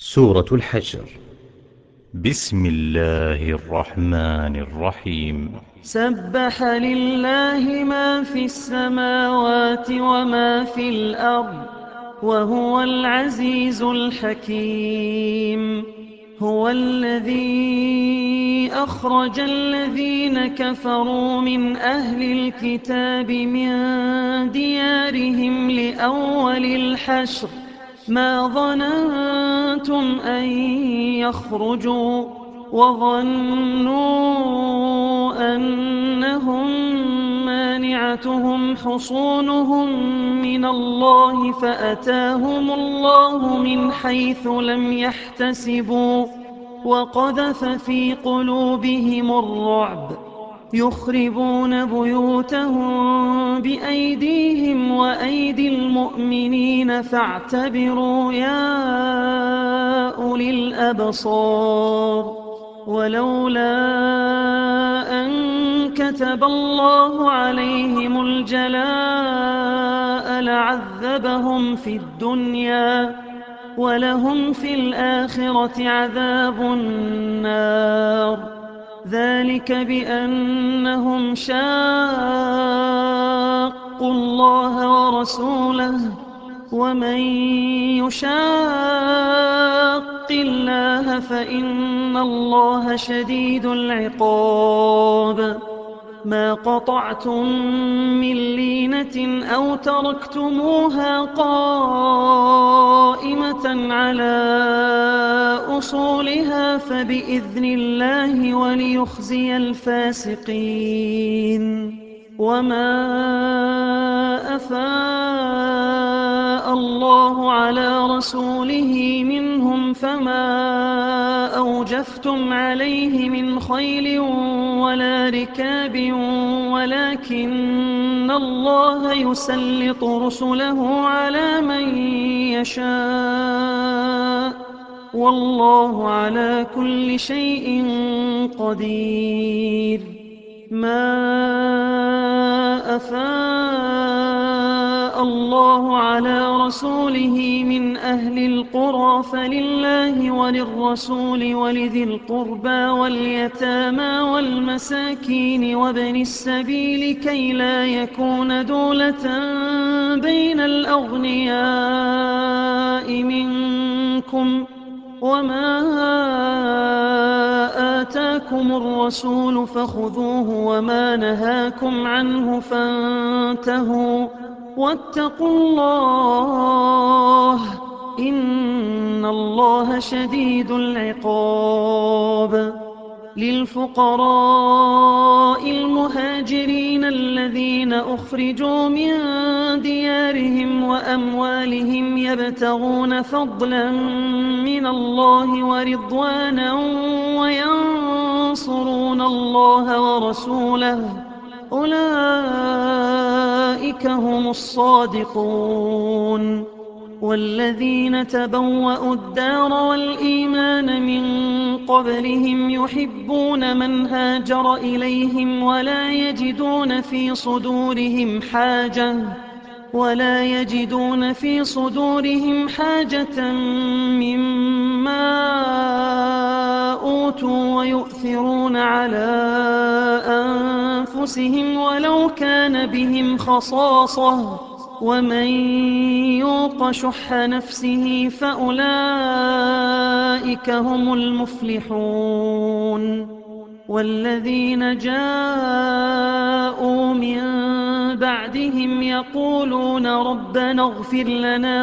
سورة الحشر. بسم الله الرحمن الرحيم. سبح لله ما في السماوات وما في الأرض وهو العزيز الحكيم. هو الذي أخرج الذين كفروا من أهل الكتاب من ديارهم لأول الحشر ما ظننتم أن يخرجوا وظنوا أنهم مانعتهم حصونهم من الله فأتاهم الله من حيث لم يحتسبوا وقذف في قلوبهم الرعب يخربون بيوتهم بأيديهم وأيدي المؤمنين فاعتبروا يا أولي الأبصار. ولولا أن كتب الله عليهم الجلاء لعذبهم في الدنيا ولهم في الآخرة عذاب النار. ذلك بأنهم شاقوا الله ورسوله ومن يشاق الله فإن الله شديد العقاب. ما قطعتم من لينة أو تركتموها قائمة على أصولها فبإذن الله وليخزي الفاسقين. وما أفاء الله على رسوله منهم فما أوجفتم عليه من خيل ولا ركاب ولكن الله يسلط رسله على من يشاء والله على كل شيء قدير. ما أفاء الله على رسوله من أهل القرى فلله وللرسول ولذي القربى واليتامى والمساكين وابن السبيل كي لا يكون دولة بين الأغنياء منكم. وما آتاكم الرسول فخذوه وما نهاكم عنه فانتهوا واتقوا الله إن الله شديد العقاب. للفقراء المهاجرين الذين أخرجوا من ديارهم وأموالهم يبتغون فضلا من الله ورضوانا وينصرون الله ورسوله أولئك هم الصادقون. والذين تبوأوا الدار والإيمان من قبلهم يحبون من هاجر إليهم ولا يجدون في صدورهم حاجة مما أوتوا ويؤثرون على أنفسهم ولو كان بهم خصاصة ومن يوق شح نفسه فأولئك هم المفلحون. والذين جاءوا من بعدهم يقولون ربنا اغفر لنا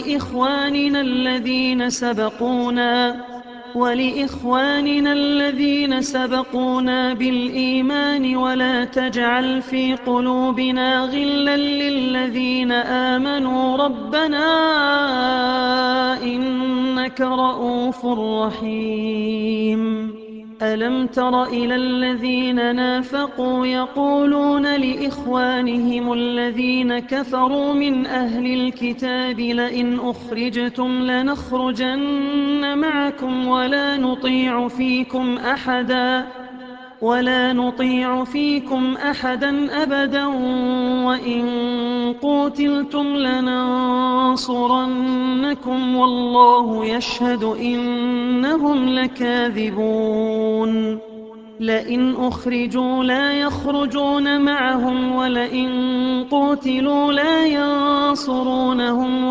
ولإخواننا الذين سبقونا بالإيمان ولا تجعل في قلوبنا غلا للذين آمنوا ربنا إنك رؤوف رحيم. ألم تر إلى الذين نافقوا يقولون لإخوانهم الذين كفروا من أهل الكتاب لئن أخرجتم لنخرجن معكم ولا نطيع فيكم أحدا أبدا وإن قُوتِلْتُمْ لَنَنصُرَنَّكُمْ وَاللَّهُ يَشْهَدُ إِنَّهُمْ لَكَاذِبُونَ لئن أخرجوا لا يخرجون معهم ولئن قُوتِلُوا لا ينصرونهم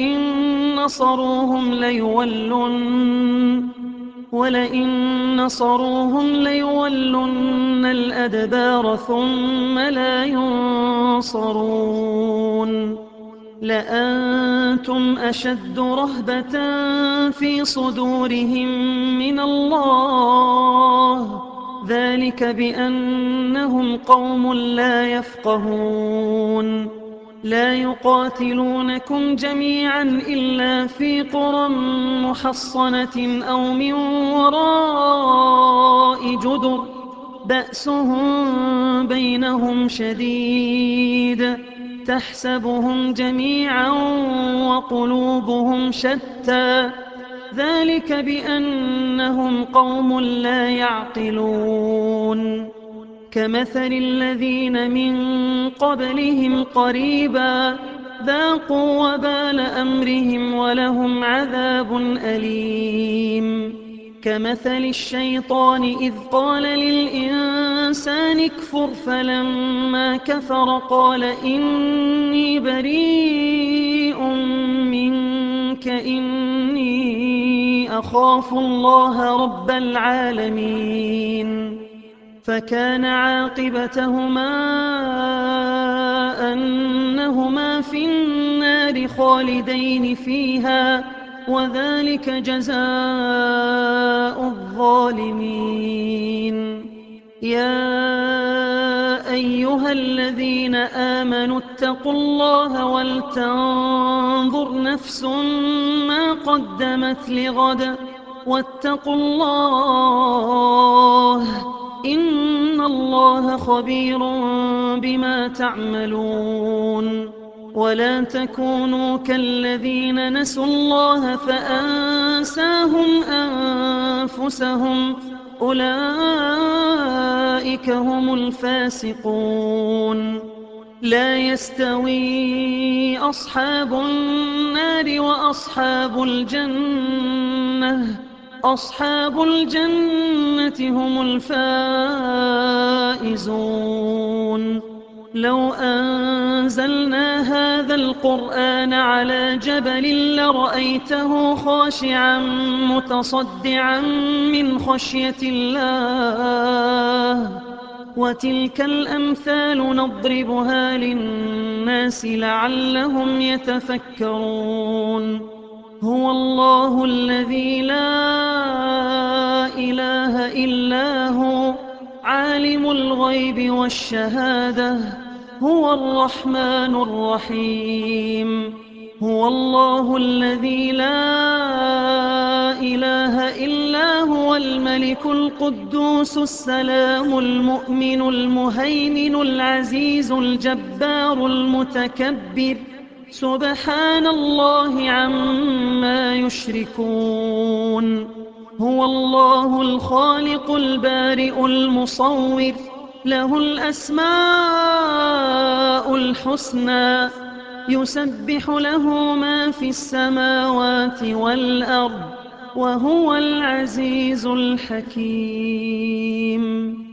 ولئن نصروهم ليولن الأدبار ثم لا ينصرون لأنتم أشد رهبة في صدورهم من الله ذلك بأنهم قوم لا يفقهون لا يقاتلونكم جميعا إلا في قرى محصنة أو من وراء جدر بأسهم بينهم شديد تحسبهم جميعا وقلوبهم شتى ذلك بأنهم قوم لا يعقلون كمثل الذين من قبلهم قريبا ذاقوا وبال أمرهم ولهم عذاب أليم كمثل الشيطان إذ قال للإنسان اكفر فلما كفر قال إني بريء منك إني أخاف الله رب العالمين فكان عاقبتهما أنهما في النار خالدين فيها وذلك جزاء الظالمين يا أيها الذين آمنوا اتقوا الله ولتنظر نفس ما قدمت لغد واتقوا الله إن الله خبير بما تعملون ولا تكونوا كالذين نسوا الله فأنساهم أنفسهم أولئك هم الفاسقون لا يستوي أصحاب النار وأصحاب الجنة أصحاب الجنة هم الفائزون لو أنزلنا هذا القرآن على جبل لرأيته خاشعا متصدعا من خشية الله وتلك الأمثال نضربها للناس لعلهم يتفكرون هو الله الذي لا إله إلا هو عالم الغيب والشهادة هو الرحمن الرحيم هو الله الذي لا إله إلا هو الملك القدوس السلام المؤمن المهيمن العزيز الجبار المتكبر سبحان الله عما يشركون هو الله الخالق البارئ المصور له الأسماء الحسنى يسبح له ما في السماوات والأرض وهو العزيز الحكيم